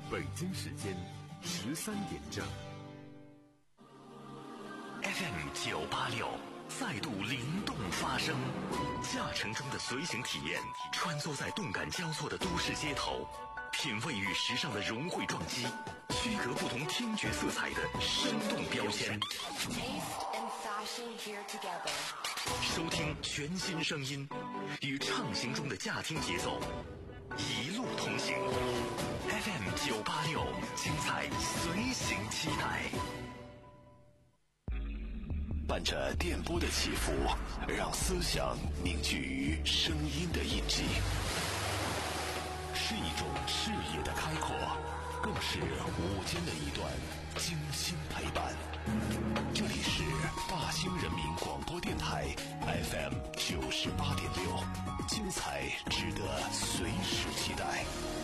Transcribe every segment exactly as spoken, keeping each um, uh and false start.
北京时间十三点整。 F M 九八六再度灵动发声，驾乘中的随行体验，穿梭在动感交错的都市街头，品味与时尚的融汇撞击，区隔不同听觉色彩的生动标签。收听全新声音，与畅行中的驾听节奏，一路同行。F M 九八六，精彩随行期待。 伴着电波的起伏，让思想凝聚于声音的印记，是一种视野的开阔，更是午间的一段精心陪伴。这里是大兴人民广播电台 F M 九十八点六，精彩值得随时期待。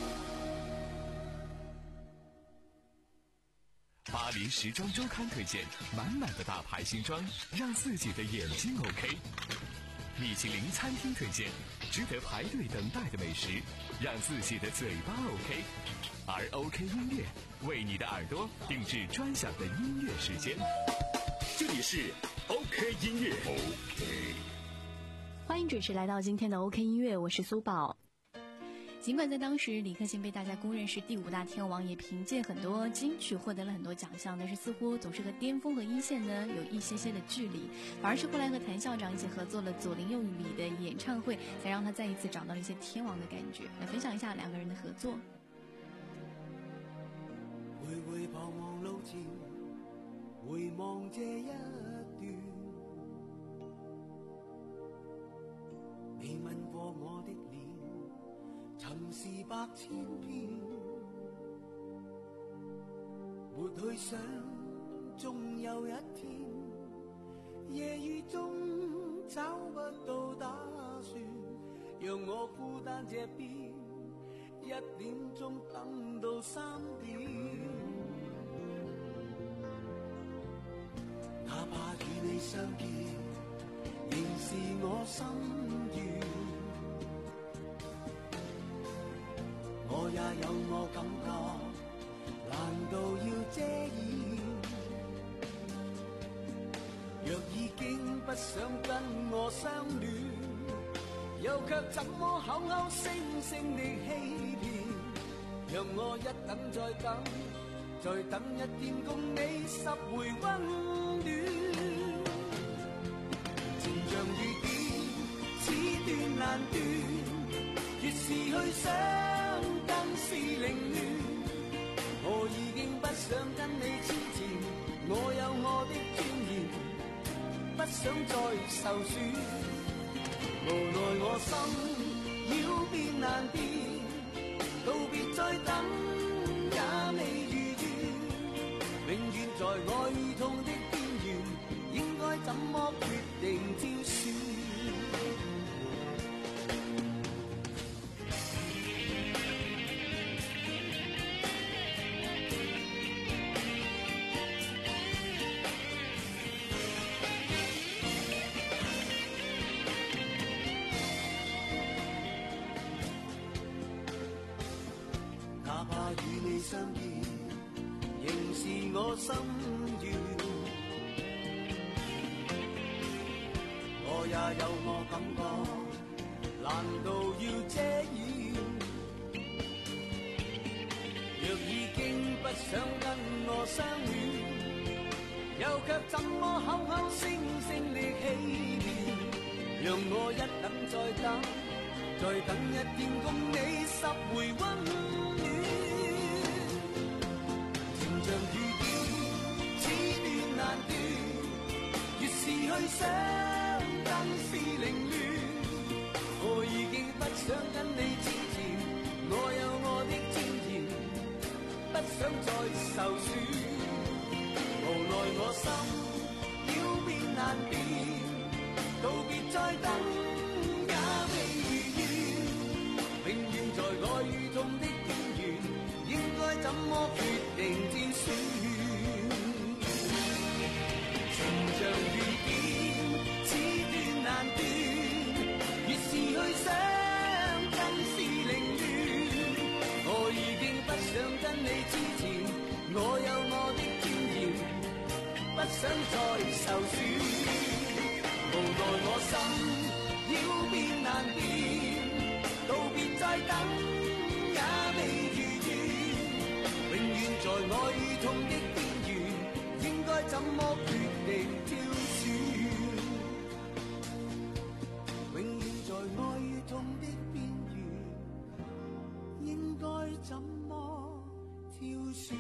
巴黎时装周刊推荐满满的大牌新装，让自己的眼睛 OK。米其林餐厅推荐值得排队等待的美食，让自己的嘴巴 OK。而 OK 音乐为你的耳朵定制专享的音乐时间。这里是 OK 音乐 OK。 欢迎准时来到今天的 OK 音乐，我是苏宝。尽管在当时李克勤被大家公认是第五大天王，也凭借很多金曲获得了很多奖项，但是似乎总是和巅峰和一线呢有一些些的距离，反而是后来和谭校长一起合作了左邻右里的演唱会，才让他再一次找到了一些天王的感觉。来分享一下两个人的合作。 回回彷徨路前，回望这一段，你吻过我的脸，曾是百千遍，没去想终有一天，夜雨中找不到打算，让我孤單這邊，一點鐘等到三點，哪怕與你相見，仍是我心願。我也有我感覺，難道要遮掩？若已經不想跟我相戀，又卻怎麼口口聲聲地欺騙？讓我一等再等，再等一天共你十回溫暖。情像雨點，此斷難斷，越是去想更是凌亂。我已經不想跟你糾纏，我有我的尊嚴，不想再受損。無奈我心要變難變，道別再等也未如願，永遠在愛痛的邊緣，應該怎麼決定挑選？哪怕與你相見，仍是我心願。我也有我感覺，難道要遮掩？若已經不想跟我相戀，又卻怎麼口口聲聲地欺騙？讓我一等再等，再等一天共你十回溫暖。情像雨點，此斷難斷，越是去想更是凌亂。我已經不想跟你糾纏，我有我的尊嚴，不想再受損。無奈我心要變難變，道別再等也未如願，永遠在愛與痛的邊緣，應該怎麼決定挑選？情像雨點，此斷難斷，越是去想更是凌亂。我已經不想跟你難辨，道別再等也未如願，永遠在愛與痛的邊緣，應該怎麼決定挑選？永遠在愛與痛的邊緣，應該怎麼挑選？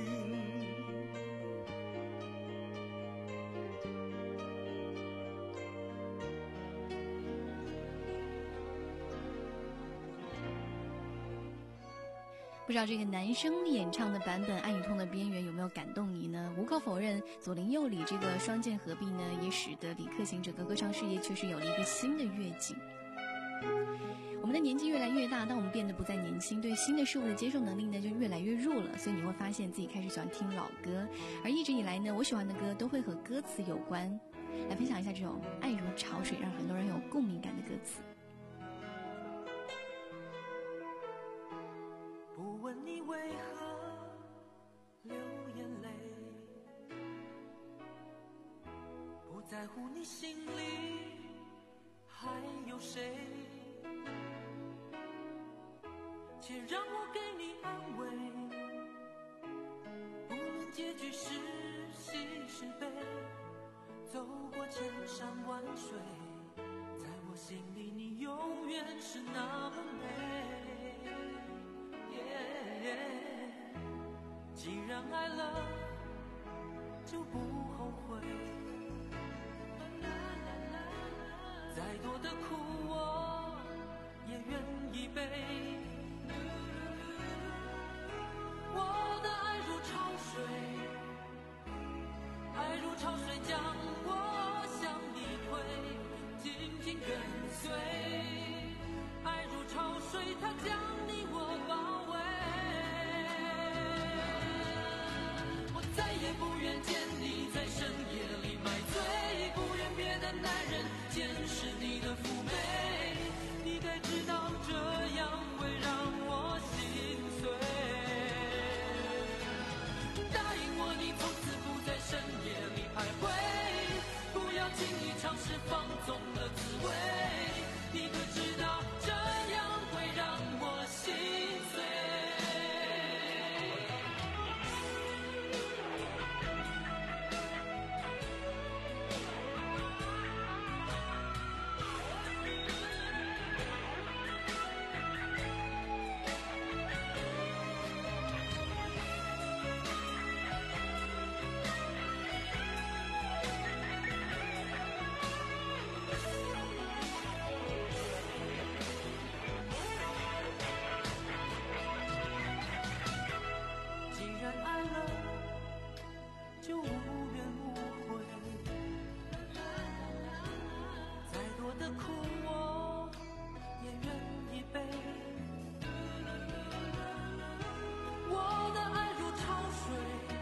不知道这个男生演唱的版本《爱与痛的边缘》有没有感动你呢？无可否认，左邻右里这个双剑合璧呢，也使得李克勤整个歌唱事业确实有了一个新的跃进。我们的年纪越来越大，当我们变得不再年轻，对新的事物的接受能力呢就越来越弱了，所以你会发现自己开始喜欢听老歌，而一直以来呢，我喜欢的歌都会和歌词有关。来分享一下这种爱如潮水，让很多人有共鸣感的歌词。 不问你为何流眼泪，不在乎你心里还有谁，且让我给你安慰，不论结局是喜是悲，走过千山万水，在我心里你永远是那么美。既然爱了就不后悔，再多的苦我也愿意背。我的爱如潮水，爱如潮水将我向你推，紧紧跟随。爱如潮水，它将你我包围。再也不愿见你在深夜里买醉，不愿别的男人见识你的妩媚，你该知道这样会让我心碎。答应我你从此不在深夜里徘徊，不要轻易尝试放纵的滋味，你可知道这样会让我心碎。就无怨无悔，再多的苦我也愿意背。我的爱如潮水，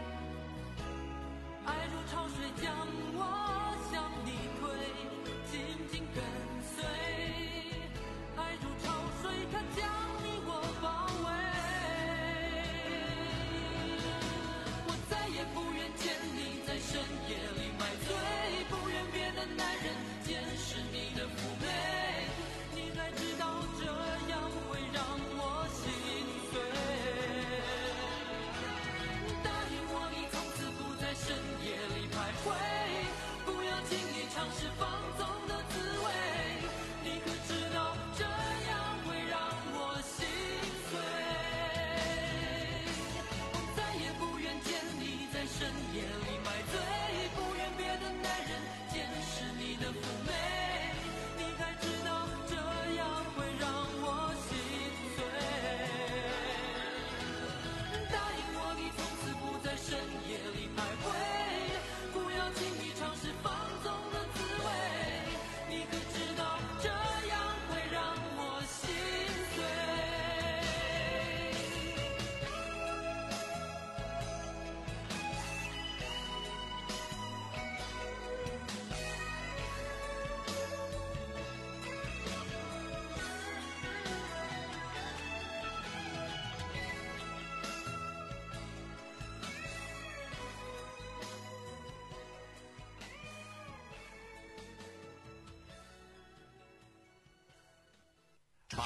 爱如潮水将我向你推，紧紧跟随。爱如潮水，它将你我包围。深夜里买醉，不愿别的男人见识你的妩媚，你该知道这样会让我心碎。答应我你从此不在深夜里徘徊，不要轻易尝试放纵的滋味，你可知道这样会让我心碎。我再也不愿见你在深夜里买醉，不愿别的男人见识你的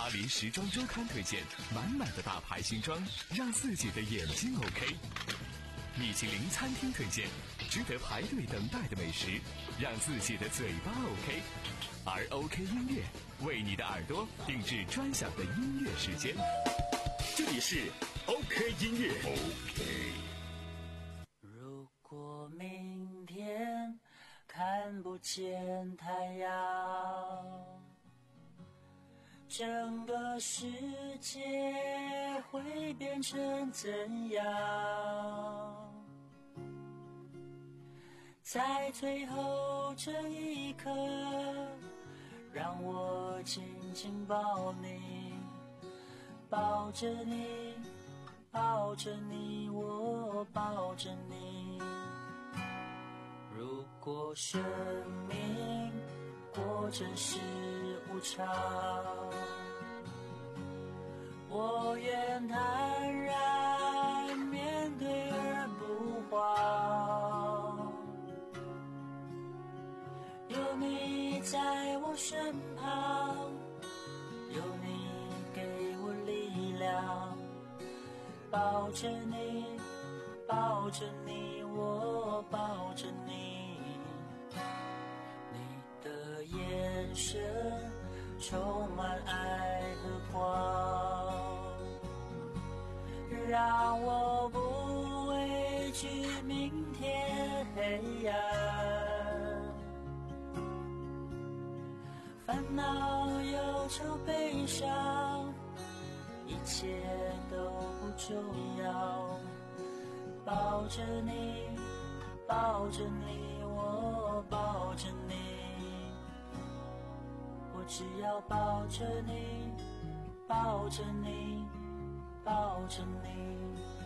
巴黎时装周刊推荐，满满的大牌新装，让自己的眼睛 OK。米其林餐厅推荐，值得排队等待的美食，让自己的嘴巴 OK。而 OK 音乐为你的耳朵定制专享的音乐时间，这里是 OK 音乐。OK。 如果明天看不见太阳，整个世界会变成怎样？在最后这一刻，让我紧紧抱你，抱着你，抱着你，我抱着你。如果生命果真是无常，我愿坦然面对而不慌。有你在我身旁，有你给我力量，抱着你，抱着你，我抱着你。你的眼神充满爱和光，让我不畏惧明天黑暗。烦恼、忧愁、悲伤，一切都不重要。抱着你，抱着你，我抱着你，我只要抱着你，抱着你，抱着你。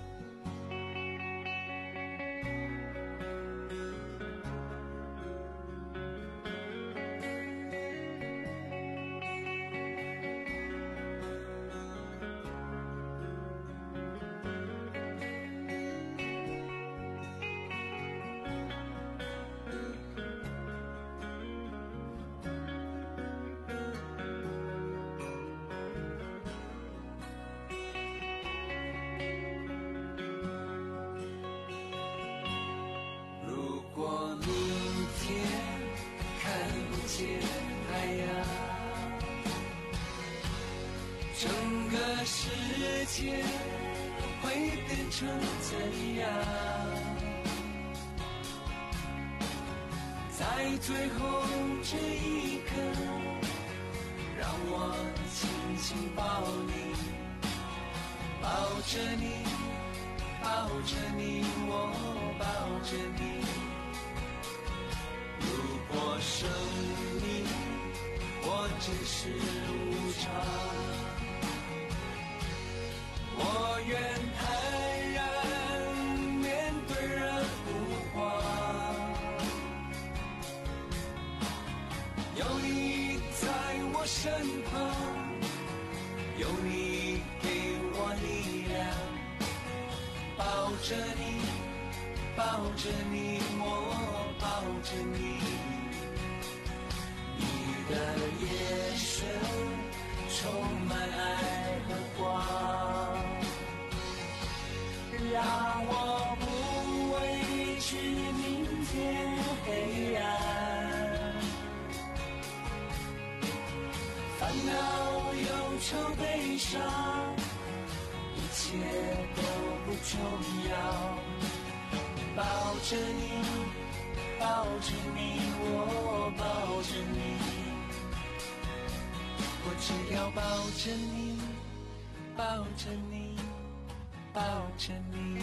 太阳，整个世界会变成怎样？在最后这一刻，让我紧紧抱你，抱着你，抱着你，我抱着你。如果生命我真是无常，我愿坦然面对而不慌。有你在我身旁，有你给我力量，抱着你，抱着你，我抱着你。你的眼神充满爱和光，让我不畏惧明天黑暗。烦恼、忧愁、悲伤，一切都不重要。抱着你，抱着你，我抱着你。我只要抱着你，抱着你，抱着你。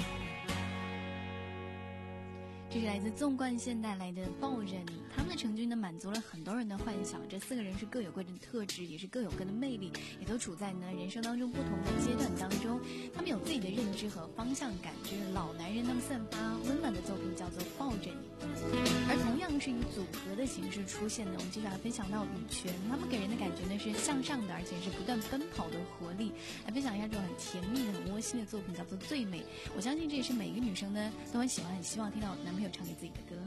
这是来自纵贯线带来的《抱着你》，他们的成军呢，满足了很多人的幻想。这四个人是各有各的特质，也是各有各的魅力，也都处在呢人生当中不同的阶段当中。他们有自己的认知和方向感，这是老男人他们散发温暖的作品，叫做《抱着你》。而同样是以组合的形式出现的，我们接下来分享到羽泉，他们给人的感觉呢是向上的，而且是不断奔跑的活力。来分享一下这种很甜蜜的、很窝心的作品，叫做《最美》。我相信这也是每个女生呢都很喜欢、很希望听到男朋友唱给自己的歌。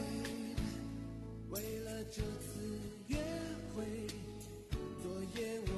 为了这次约会，昨夜我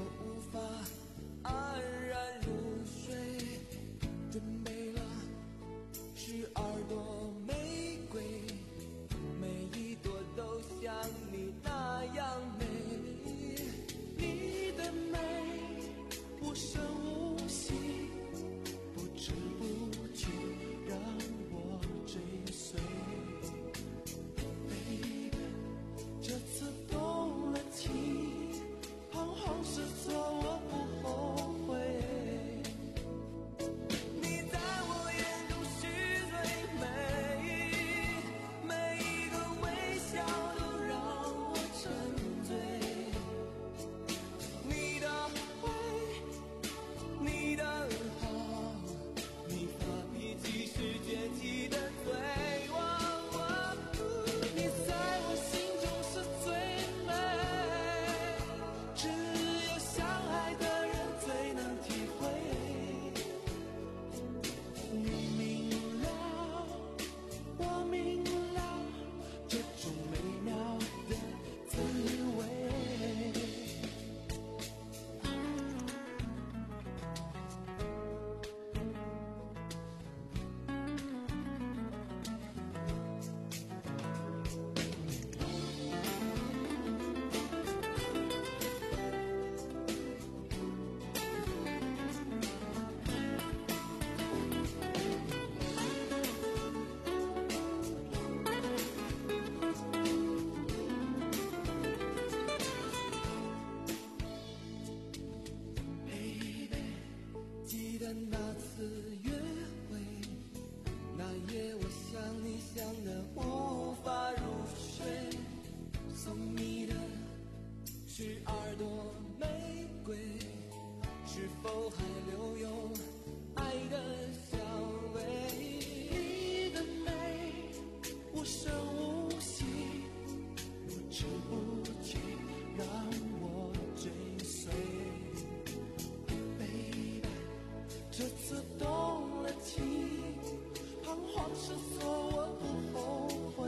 次约会，那夜我想你想得无法入睡，送你的是耳朵玫瑰，是否还留有爱的香味？你的美无声无息，不知不觉让我追随。Baby， 这次动了情，彷徨失措我不后悔。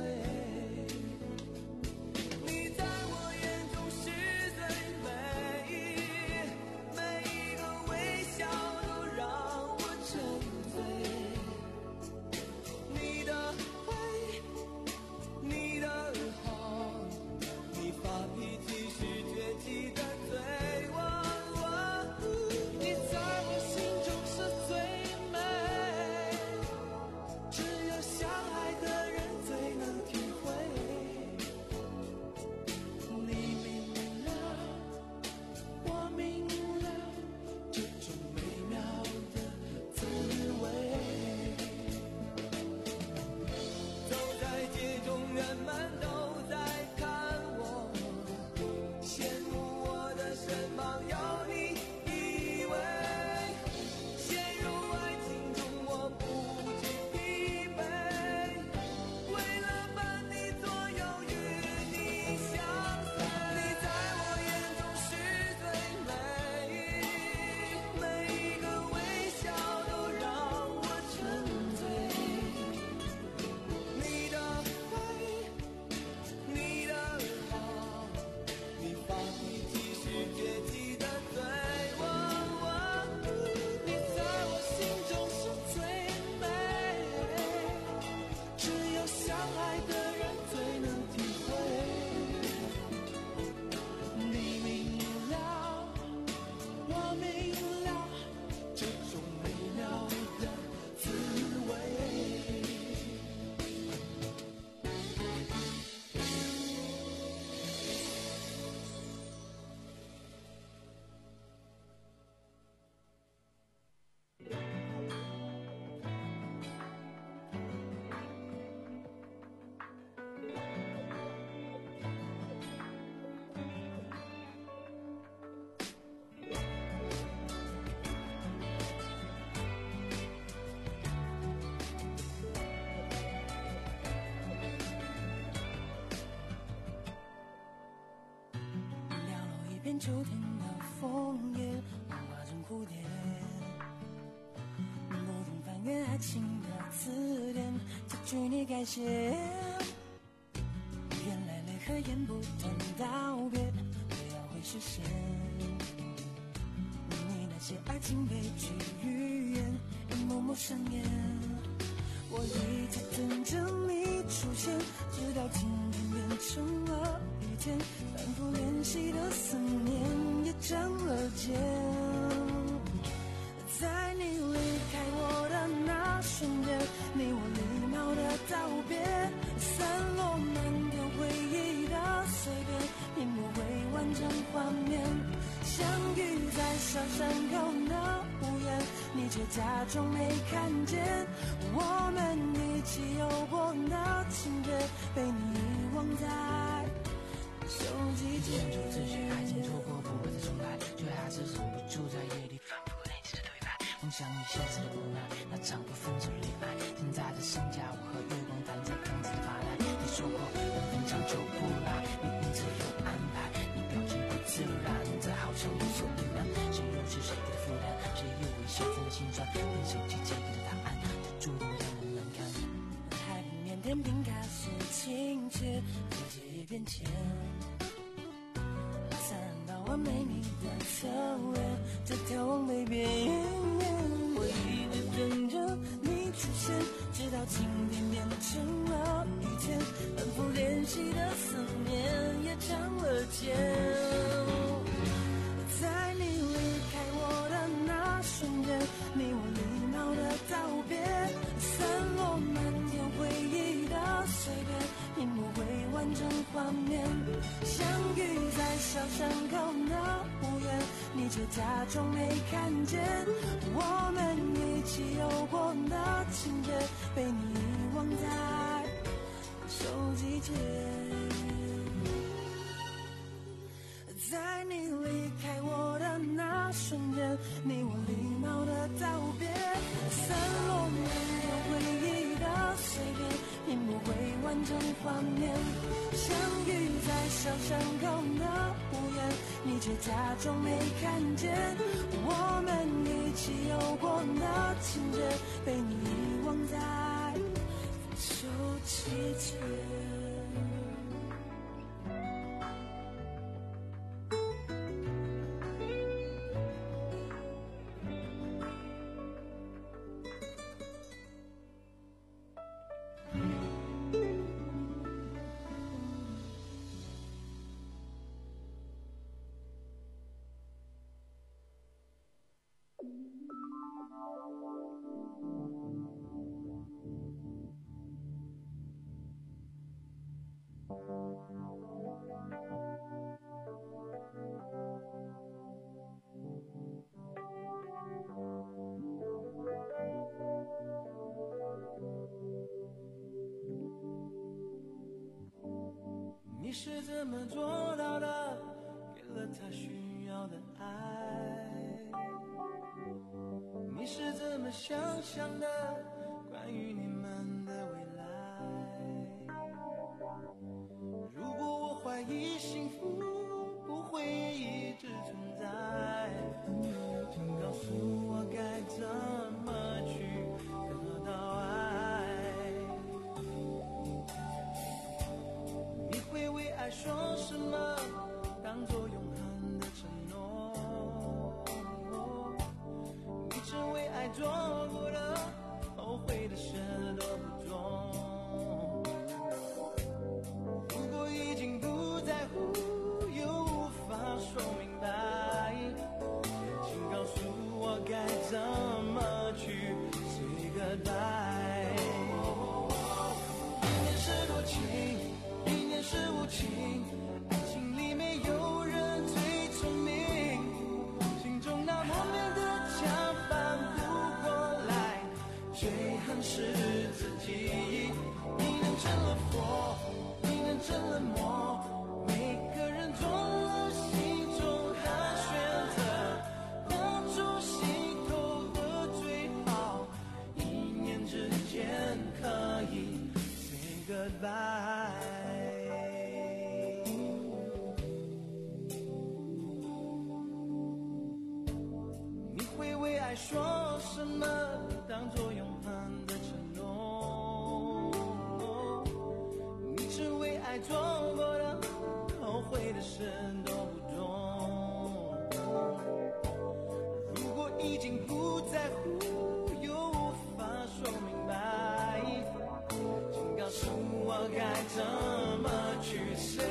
你在我眼中是最美，每一个微笑都让我沉醉。你的坏，你的好，你发脾气时倔气的嘴，我我你在我心中是最美，只有相爱的人最能体会。你明了，我明了，这种美妙的滋味。走在街中，人们都在看我，羡慕我的身旁有你依偎。陷入爱情中，我不知疲惫，为了伴你左右，与你相随。你在我眼中是最美，每一个微笑都让我沉醉。你的坏，你的好，你发脾气时倔气的嘴，我我你在我心中是最美，只有相爱的人最能体会。你明了，我明了，这种美妙的滋味。 掉落一片秋天的枫叶，幻化成蝴蝶。不停翻阅爱情的字典，这句你改写。原来泪和眼不谈道别，不要会实现。你那些爱情悲剧语言，一幕幕上演。我一直等着你出现，直到今天变成了雨天，反复练习的思念也长了茧。在你离开我的那瞬间，你我礼貌的道别，散落满天回忆的碎片，也不会完整画面。相遇在小山口的屋檐，你却假装没看见。我们一起有过的情节，被你遗忘在手机间。 就自学爱情错过不会再重来，却还是忍不住在夜里反复练习的对白。梦想与现实的无奈，那场不分手恋爱，现在的剩下我和月光单在房子发呆。你说过缘分长久不来，你一直有安排，你表情不自然，在好像无所依然。谁又是谁的负担？谁又为写真的心酸？连手机借给的答案，就注定让人难看。 海平面天平开始倾斜，世界也变迁。三到完美你的侧脸，在眺望北边。我一直等着你出现，直到今天变成了雨天，反复练习的思念也长了茧。在你离开我的那瞬间，你我礼貌的道别，散落满天回忆的碎片，也不会完整画面。相遇在小山口的屋檐，你你却假装没看见。我们一起有过的情节，被你遗忘在手机前。在你离开我的那瞬间，你我礼貌的道别，散落满天回忆的碎片，并不会完成画面。相遇在小巷口的屋檐，你却假装没看见。我们一起有过的情节，被你遗忘在手机前。 你是怎么做到的？给了他需要的爱。你是怎么想象的？关于你们的未来。如果我怀疑幸福不会一直存在，请告诉我该怎么去得到爱。你会为爱说什么？当作永恒的承诺。你曾为爱做过的后悔的事都不重。如果已经不在乎，又无法说明白，请告诉我该怎么去 say goodbye。一念是多情，一念是无情，爱情里没有人最聪明，心中那莫名的墙翻不过来，最恨是自己。你能成了佛，你能成了魔，每个人做了心中的选择，当初心头的最好，一念之间可以 say goodbye。你会为爱说什么？当作永恒的承诺。你曾为爱做过的后悔的事都不重。如果已经不在乎，又无法说明白，请告诉我该怎么去 say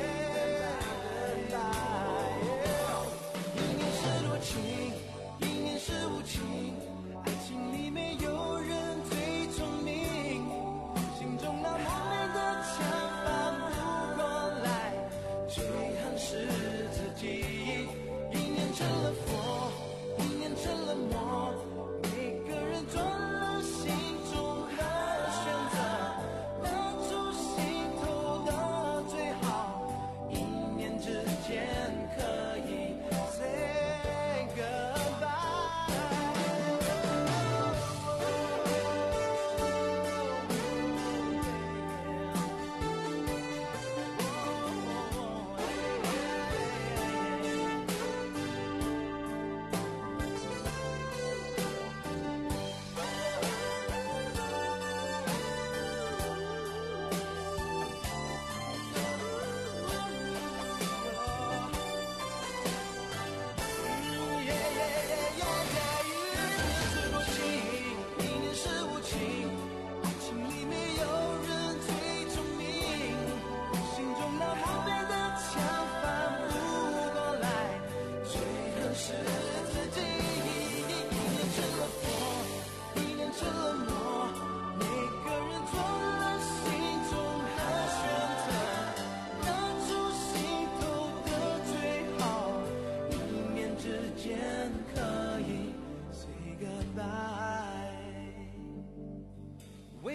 goodbye。一念是多情，一念是无情，爱情里没有人最聪明，心中那莫名的墙翻不过来，最恨是自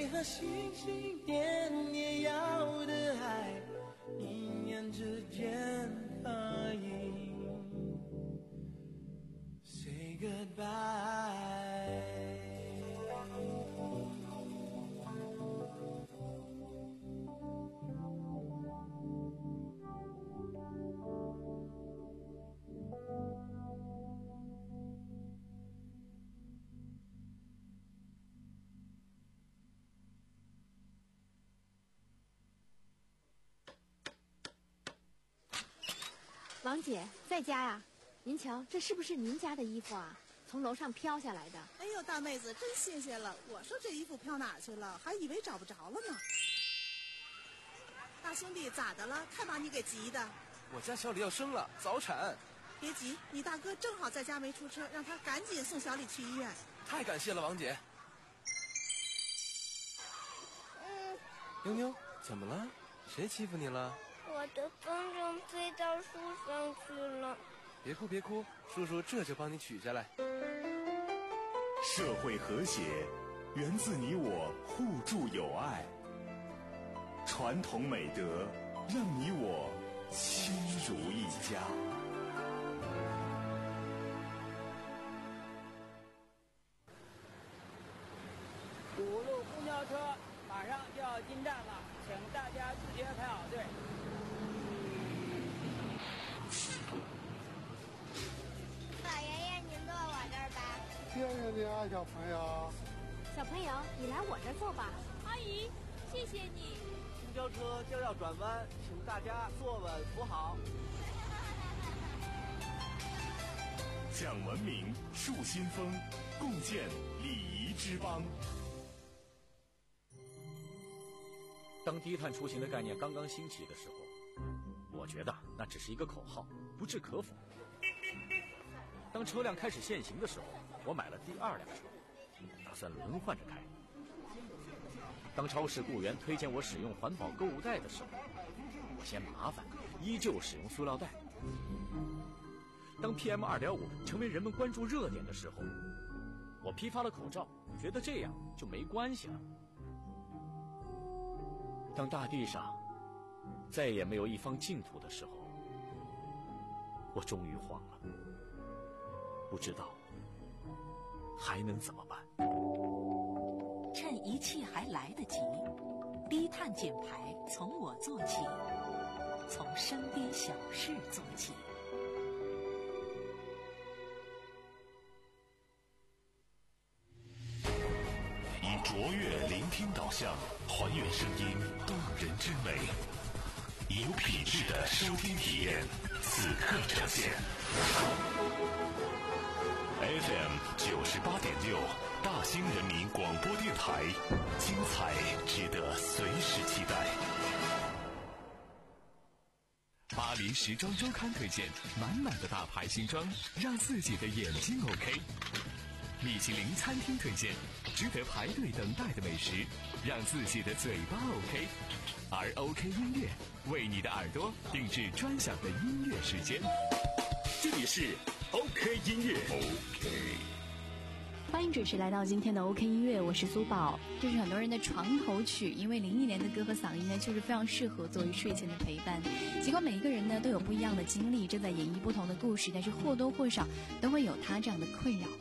和星星点也要的爱，一念之间而已。 Say goodbye。 王姐在家呀？您瞧，这是不是您家的衣服啊？从楼上飘下来的。 哎呦，大妹子真新鲜了！我说这衣服飘哪去了，还以为找不着了呢。大兄弟，咋的了？太把你给急的。 我家小李要生了，早产。 别急，你大哥正好在家没出车，让他赶紧送小李去医院。 太感谢了，王姐。 嗯。 妞妞，怎么了？谁欺负你了？ 我的风筝飞到树上去了。 别哭别哭，叔叔这就帮你取下来。 社会和谐源自你我互助友爱，传统美德让你我亲如一家。 五路公交车马上就要进站了，请大家自觉排好队。 老爷爷，您坐我这儿吧。 谢谢你啊，小朋友。 小朋友，你来我这儿坐吧。 阿姨，谢谢你。 公交车就要转弯，请大家坐稳扶好。 讲文明，树新风，共建礼仪之邦。 当低碳出行的概念刚刚兴起的时候，我觉得那只是一个口号，不置可否。当车辆开始限行的时候，我买了第二辆车，打算轮换着开。当超市雇员推荐我使用环保购物袋的时候，我嫌麻烦，依旧使用塑料袋。当 P M 二点五 成为人们关注热点的时候，我批发了口罩，觉得这样就没关系了。当大地上再也没有一方净土的时候，我终于慌了，不知道还能怎么办。 趁一切还来得及，低碳减排从我做起，从身边小事做起。 以卓越聆听导向，还原声音动人之美，以有品质的收听体验，此刻呈现。F M 九十八点六，大兴人民广播电台，精彩值得随时期待。 巴黎时装周刊推荐满满的大牌新装，让自己的眼睛 OK。米其林餐厅推荐值得排队等待的美食，让自己的嘴巴 OK。而 OK 音乐为你的耳朵定制专享的音乐时间。这里是 OK 音乐 OK。 欢迎准时来到今天的 OK 音乐，我是苏宝。这是很多人的床头曲，因为林忆莲的歌和嗓音呢，确实非常适合作为睡前的陪伴。尽管每一个人呢都有不一样的经历，正在演绎不同的故事，但是或多或少都会有他这样的困扰。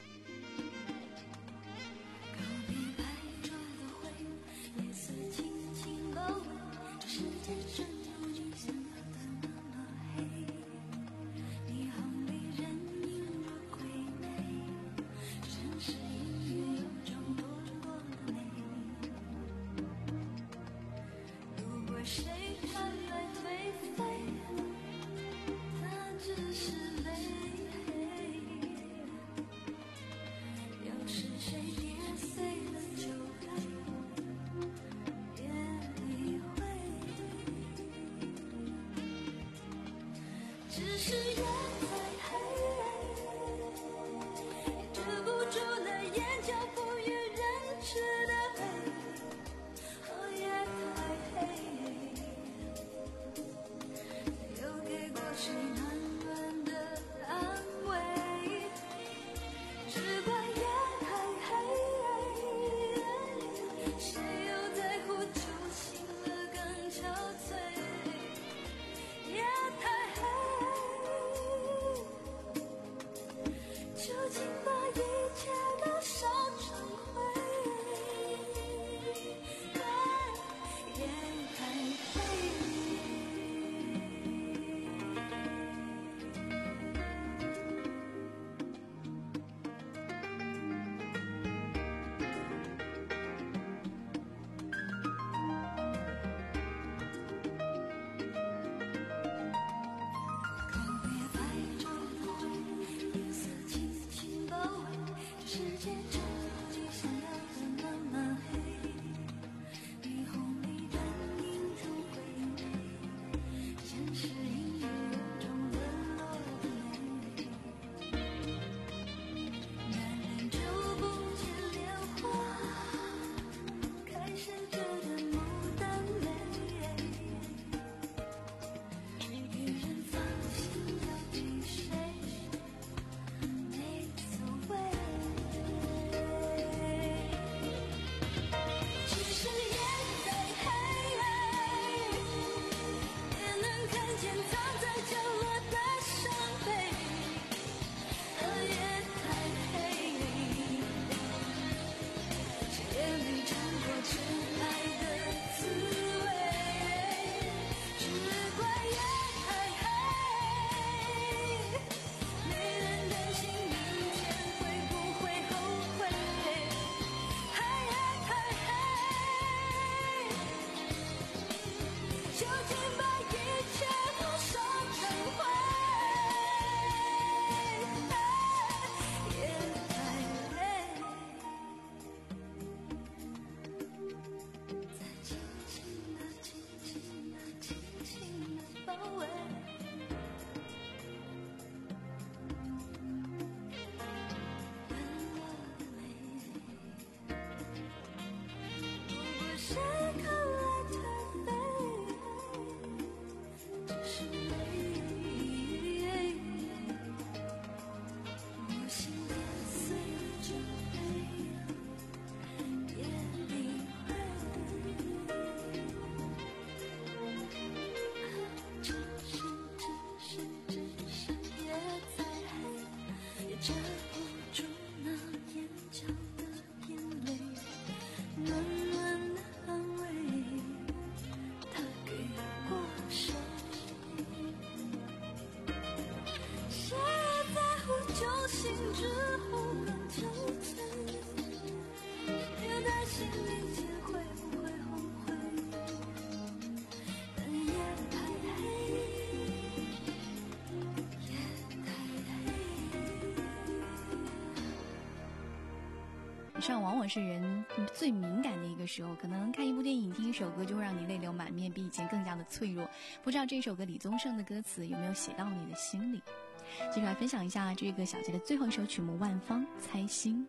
上往往是人最敏感的一个时候，可能看一部电影、听一首歌就会让你泪流满面，比以前更加的脆弱。不知道这首歌李宗盛的歌词有没有写到你的心里？接着来分享一下这个小节的最后一首曲目《万芳猜心》。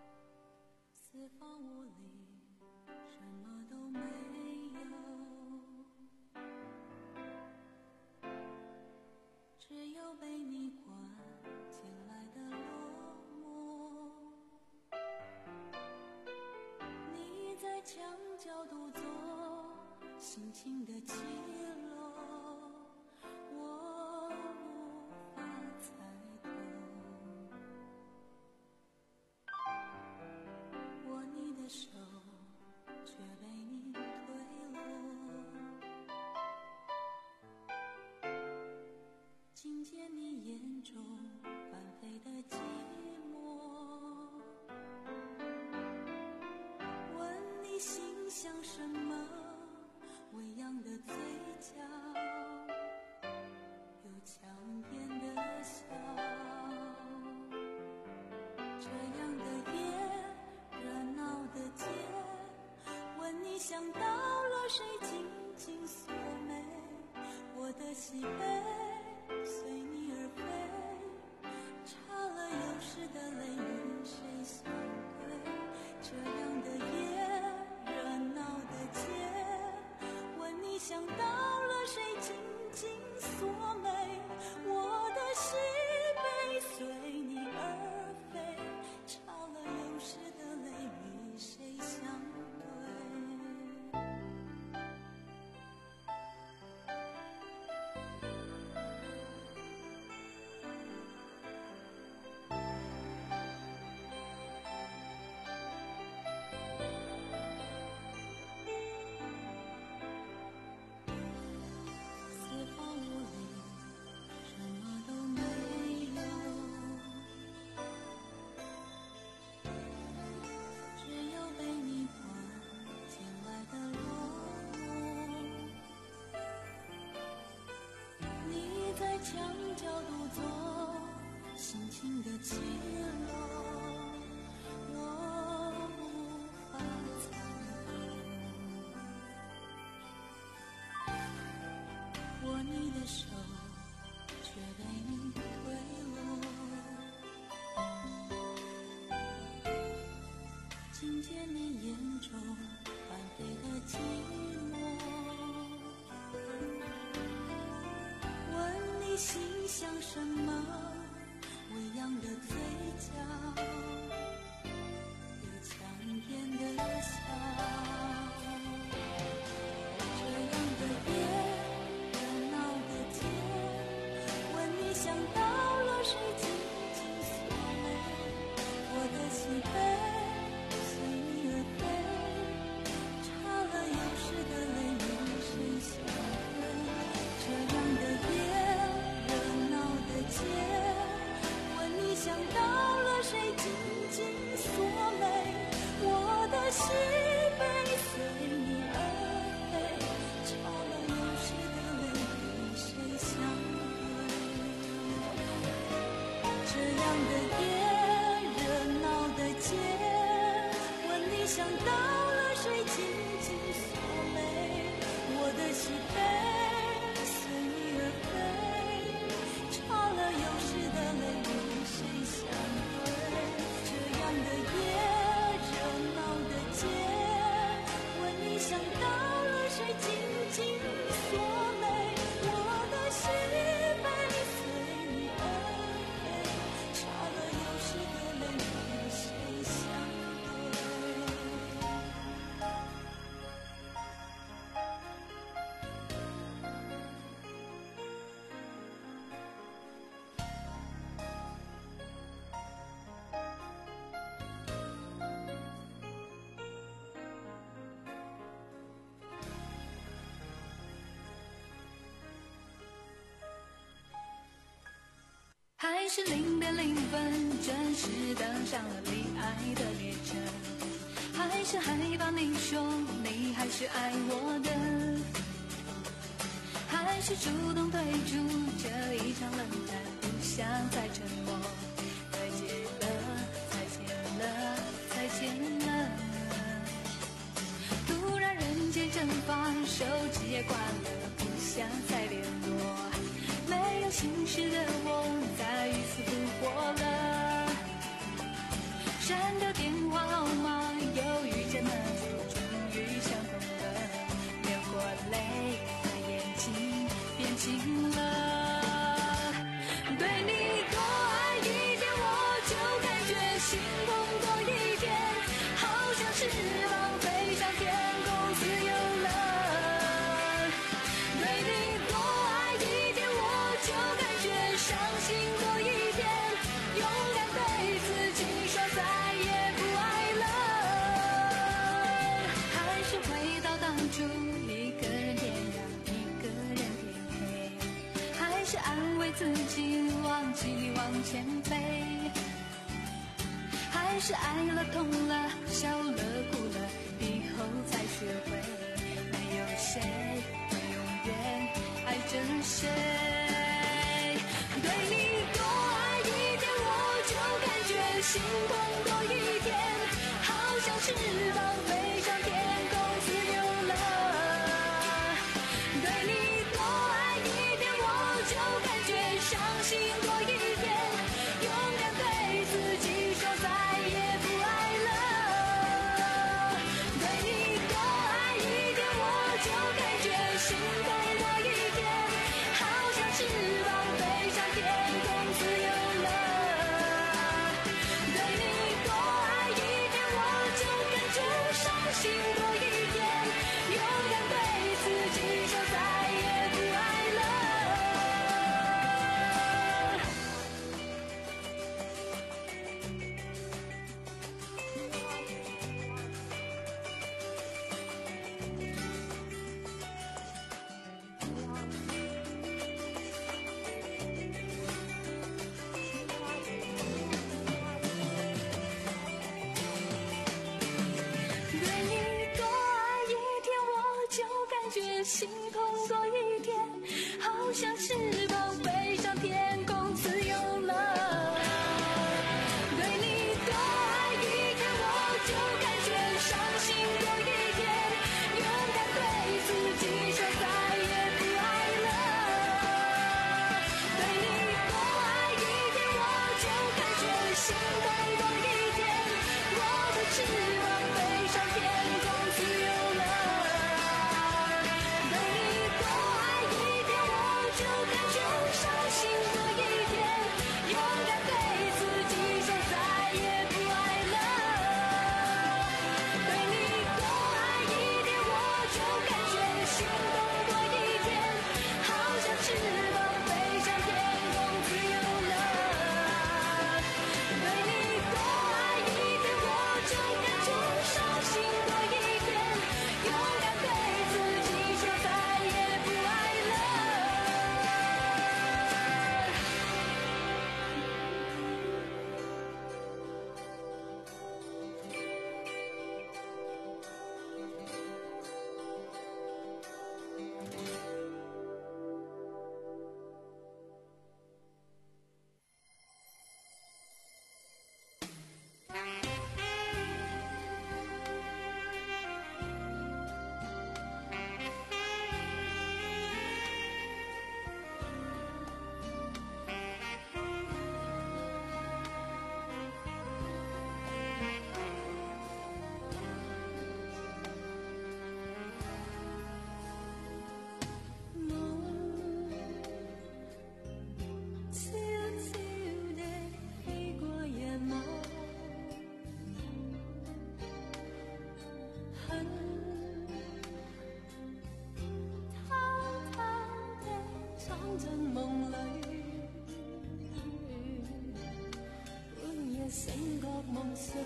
墙角独坐，心情的起落，我无法猜透。握你的手，却被你推落，听见你眼中翻飞的寂寞。心想什么？微扬的嘴角，有强颜的笑。这样的夜，热闹的街，问你想到了谁，紧紧锁眉。我的喜悲随你而飞，擦了有时的泪与谁相对？这样的夜。热闹的街，问你想到了谁，紧紧锁眉。我的喜悲随你而飞，擦了有时的泪与谁相对？墙角独坐，心情的起落，我无法猜透。握你的手，却被你推落，听见你眼中翻飞的寂寞。心想什么？微扬的嘴角，有强颜的笑。这样的夜，热闹的街，问你想到了谁，紧紧锁眉。我的喜悲随你而飞，擦了有时的泪与谁相对？这样的夜。街，问你想到了谁，紧紧锁眉。我的喜悲随你而飞，擦了有时的泪与谁相对？这样的夜，热闹的街，问你想到了谁，紧紧锁眉。我的喜悲。想到了谁，紧紧锁眉。我的喜悲随你而飞，擦了有时的泪与谁相还是零点零分，准时登上了离爱的列车。还是害怕你说你还是爱我的，还是主动退出这一场冷战，不想再沉默。再见了，再见了，再见了。突然人间蒸发，手机也关了，不想再联络。没有心事的我，再一次复活了。删掉电话号码，犹豫着那久，终于想通了。流过泪的眼睛变晴了。对你多爱一点，我就感觉心痛多一点，好像翅膀飞上天空自由了。对你多爱一点，我就感觉伤心多一点，勇敢对自己说再也不爱了。还是回到当初，一个人天亮，一个人天黑，还是安慰自己忘记你往前飞，还是爱了痛了笑了哭了，以后才学会没有谁会永远爱着谁。对你多爱一点，我就感觉心痛多一点，好像翅膀飞上天空自由了。对你多爱一点，我就感觉伤心多一点，勇敢对自己说再也不爱了。对你多爱一点，我就感觉心痛多一点，好像翅膀飞上天空自由了。对你多爱一点，我就感觉伤心多一点，勇敢对自己说再也不爱了。对你多爱一点，我就感觉心痛多一点，好像翅膀飞上天空自由了。对你多爱一点，我就感觉伤心多一点，勇敢对自己说再也不爱了。对你多爱一点，我就感觉心痛多一点，我的翅膀飞上天空自由了。对你多爱一点，我就感觉伤心多一点，勇敢对自己说再也不爱了。对你多爱一点，我就感觉心动多一点，好像翅膀飞上天空自由了。对你多爱一点，我就感觉伤心多一点，勇敢对自己说再也不爱了。悄悄地飛過夜幕，很偷偷地闖進夢裏，半夜醒覺夢碎，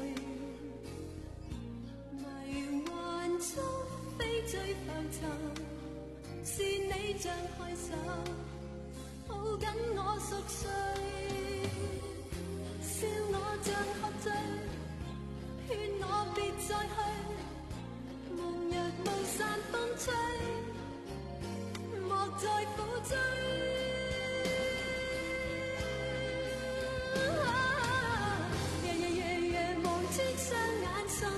迷幻中飛追浮沉，是你張開手抱緊我熟睡，笑我像喝醉，勸我別再去，夢若霧散風吹，莫再苦追。啊夜夜夜夜望穿雙眼，心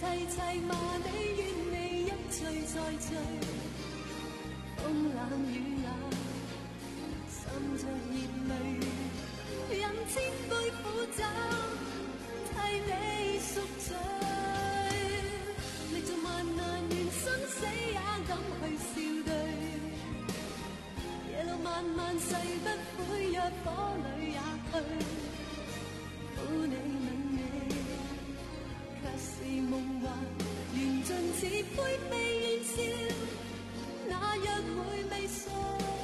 凄凄罵你，怨你一醉再醉，风冷雨冷，滲着熱淚，飲千杯苦酒，替你贖罪。歷盡萬難緣生死也敢去笑對，夜路漫漫誓不悔，若火裏也去。抱你吻你，卻是夢幻，緣盡似灰飛煙消，那約會未碎。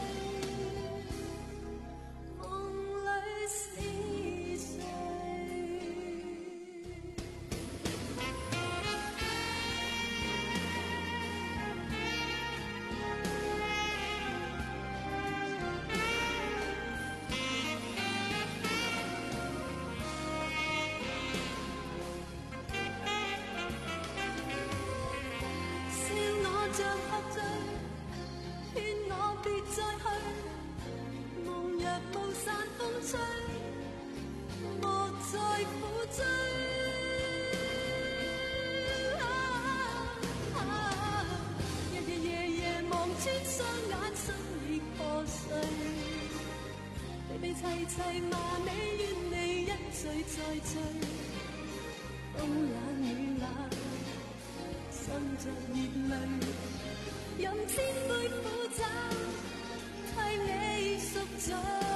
凄凄罵你，怨你一醉再醉，風冷雨冷，滲着熱淚，飲千杯苦酒，替你贖罪。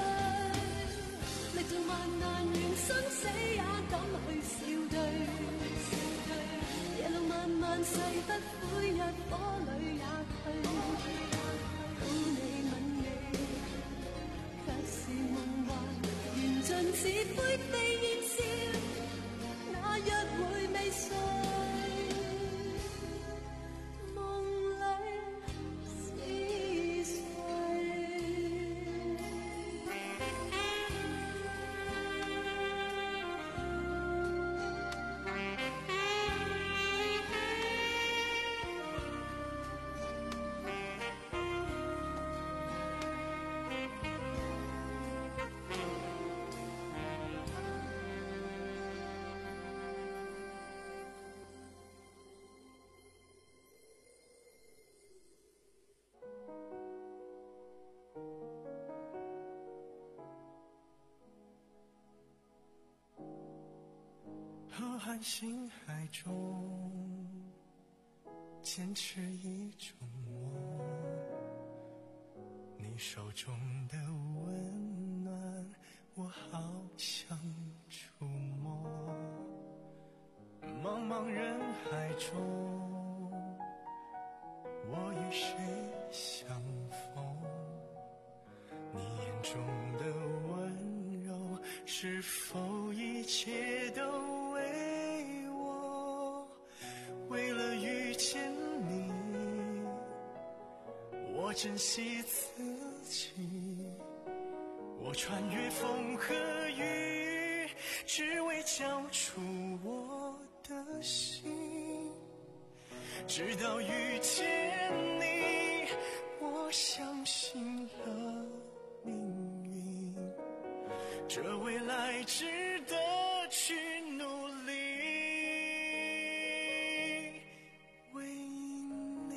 歷盡萬難緣生死也敢去笑對，夜路漫漫誓不悔，若火裏也去。抱你吻你，卻是夢幻，緣盡似灰飛煙消，那約會未碎。 浩瀚星海中，坚持一种梦。你手中的温暖，我好想触摸。茫茫人海中，我与谁相逢？你眼中的温柔，是否一切都为我？为了遇见你，我珍惜自己，我穿越风和雨，只为交出我的心。直到遇见你，我相信了命运，这未来值得去努力。为你，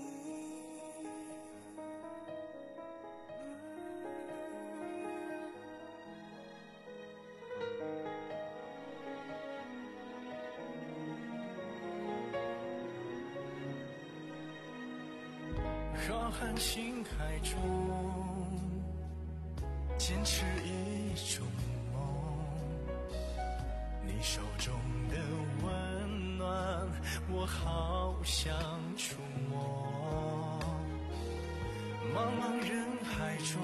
浩瀚星海中，坚持一种梦。你手中的温暖，我好想触摸。茫茫人海中，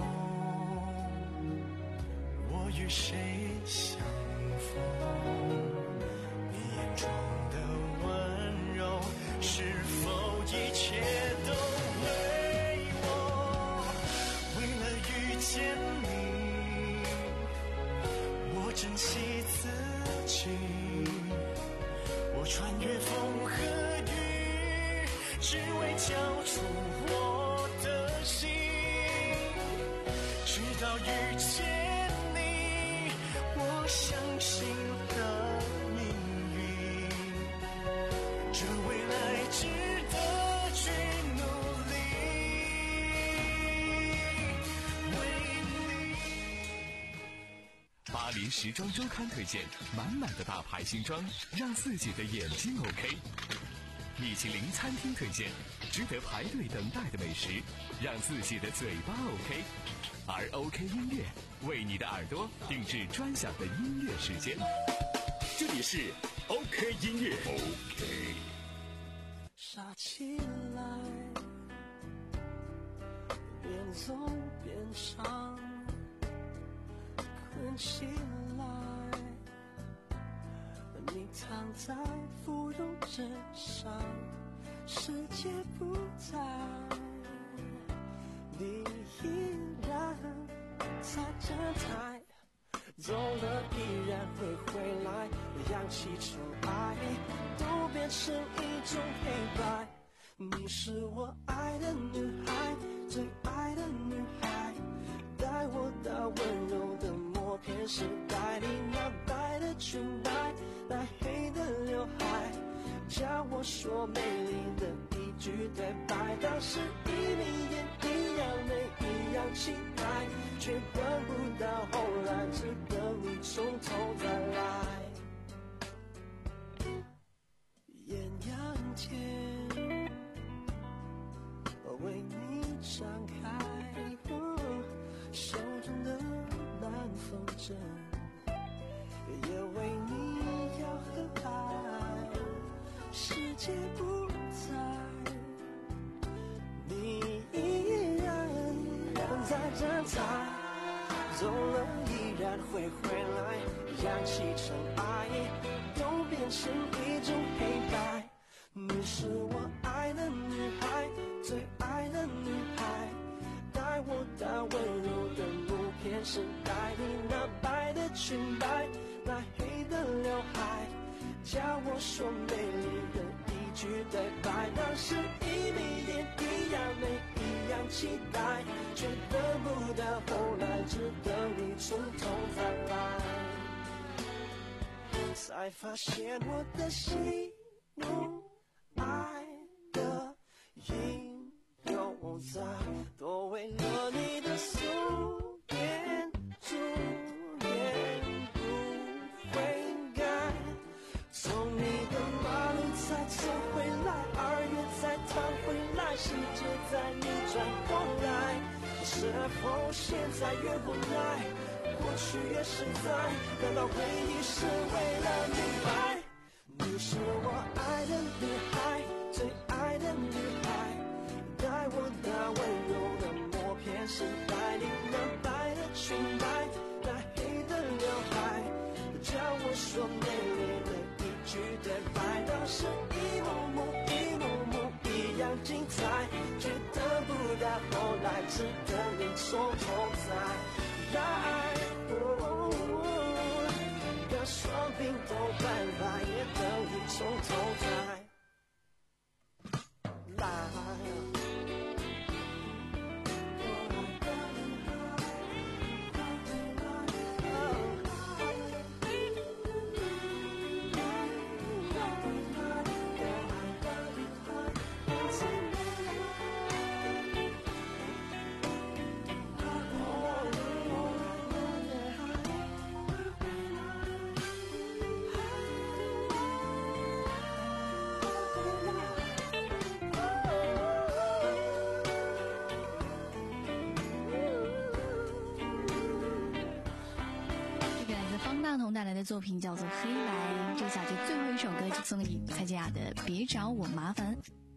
我与谁相逢？你眼中的温柔，是否一切都为我？为了遇见你，我珍惜自己，我穿越风和雨，只为交出我的心。直到遇见你，我相信了命运，这未巴黎时装周刊推荐，满满的大牌新装，让自己的眼睛 OK。米其林餐厅推荐，值得排队等待的美食，让自己的嘴巴 OK。而 OK 音乐为你的耳朵定制专享的音乐时间。这里是 OK 音乐 OK。 傻起来，边走边唱，困起来，你躺在芙蓉之上，世界不在，你依然在站台，走了依然会回来，扬起尘埃，都变成一种黑白。你是我爱的女孩，最爱的女孩，带我到温柔的默片时代里，那白的裙摆，那黑的刘海，叫我说美丽的一句对白。当时一眯眼一样美一样期待，却等不到后来，只等你从头再来。艳阳天为你张开、哦、手中的南风筝，也为你要和爱，世界不在，你依然在站台，走了依然会回来，扬起尘埃，都变成一种黑白。你是我爱的女孩，最爱的女孩，带我到温柔的木片时代里，那白的裙摆，那黑的刘海，叫我说美丽的一句对白。当时一眯眼一样美一样期待，却等不到后来，只等你从头再来，才发现我的心中爱的应有在，多为了你的夙愿，逐年不会改。从你的马路再走回来，二月再趟回来，世界在你转过来，是否现在越无奈，过去越实在，难道回忆是为了明白？你是我爱的女孩，最爱的女孩，带我到温柔的默片时代里，那白的裙摆，那黑的刘海，叫我说美丽的一句对白。当时一幕幕一幕幕一样精彩，却等不到后来，只等你从头再来。哦让双鬓都白白，也等你从头再来。 大同带来的作品叫做《黑白》，这下就最后一首歌就送给你，蔡健雅的《别找我麻烦》。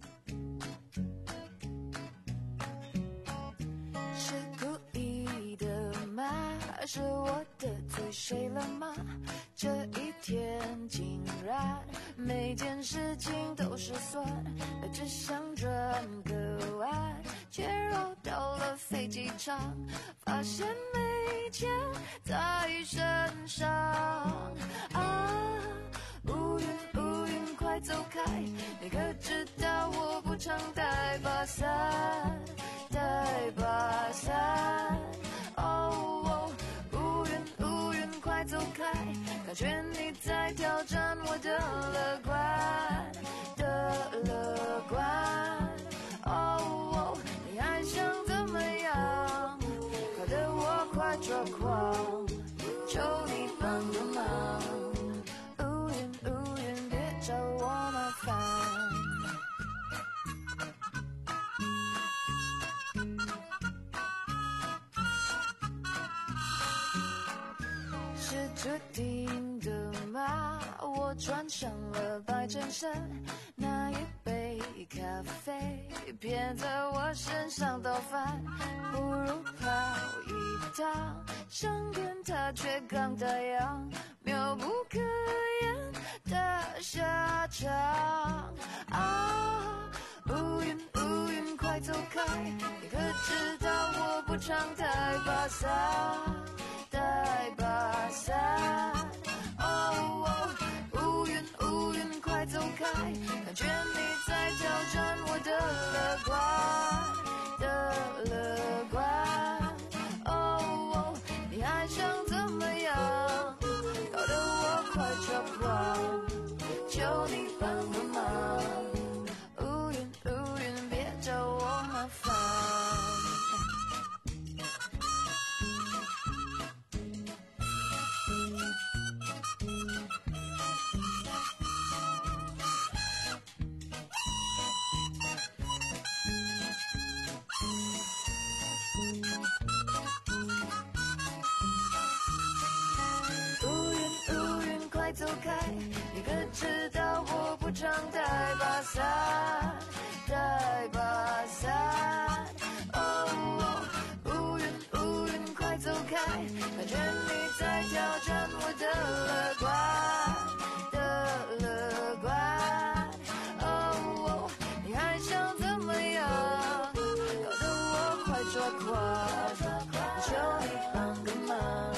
是故意的吗？是我得罪谁了吗？这一天竟然每件事情都失算，只想转个弯，却绕到了飞机场，发现没钱在身上啊！乌云乌云快走开，你可知道我不常带把伞，带把伞。哦，乌云乌云快走开，感觉你在挑战我的乐观的乐观。哦，你还想怎么样？搞得我快抓狂，求你注定的吗？我穿上了白衬衫，那一杯咖啡偏在我身上倒翻，不如跑一趟，上天它却刚打烊，妙不可言的下场啊！乌云乌云快走开，你可知道我不常带把伞，带把伞。哦哦，乌云乌云快走开，感觉你在挑战我的乐观的乐观。哦哦，你还想怎么样？搞得我快抓狂，求你帮个忙。乌云乌云别找我麻烦。走开，你可知道我不常带把伞，带把伞。哦，乌云乌云快走开，感觉你在挑战我的乐观的乐观。哦，你还想怎么样？搞得我快抓狂，求你帮个忙。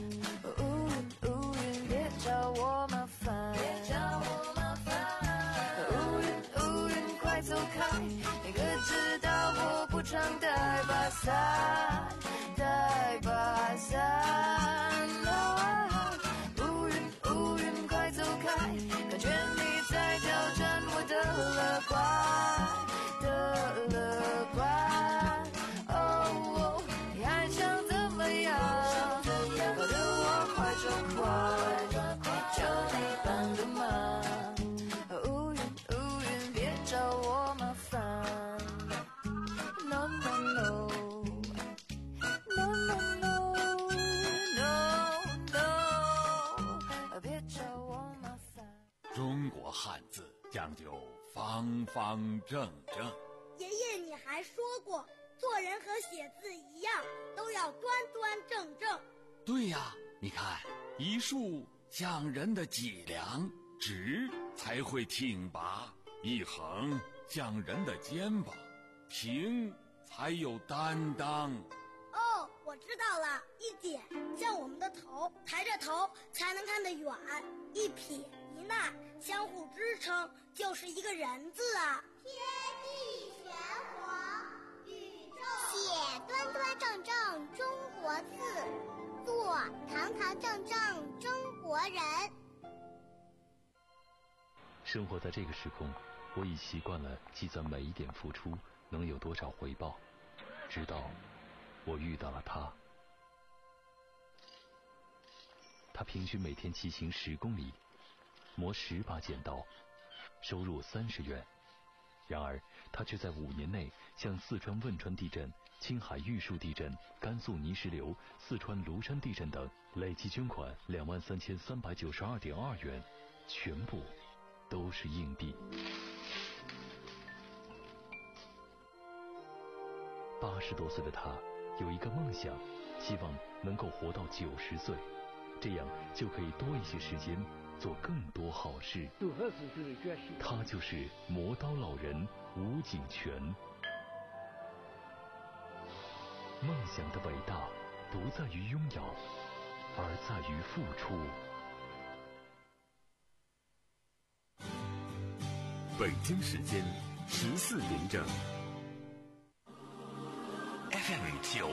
我麻烦，别找我麻烦。乌云乌云快走开，你可知道我不常带把伞，带把伞。哦，乌云乌云快走开，感觉你在挑战我的乐观的乐观。哦，你还想怎么样？搞得我快抓狂。求你帮个忙，乌云乌云别找我麻烦。No no no no no no no， 别找我麻烦。 中国汉字讲究方方正正。 爷爷，你还说过，做人和写字一样，都要端端正正。 对呀，你看一竖像人的脊梁，直才会挺拔；一横像人的肩膀，平才有担当。 哦，我知道了，一点像我们的头，抬着头才能看得远；一撇一捺相互支撑，就是一个人字啊。 天地玄黄，宇宙写端端正正中国字，做堂堂正正中国人。 生活在这个时空，我已习惯了计算每一点付出能有多少回报，直到我遇到了他。他平均每天骑行十公里，磨十把剪刀，收入三十元。然而他却在五年内向四川汶川地震、青海玉树地震、甘肃泥石流、四川庐山地震等累计捐款两万三千三百九十二点二元，全部都是硬币。八十多岁的他有一个梦想，希望能够活到九十岁，这样就可以多一些时间做更多好事。他就是磨刀老人吴景全。梦想的伟大不在于拥有，而在于付出。 北京时间十四点整。 F M 九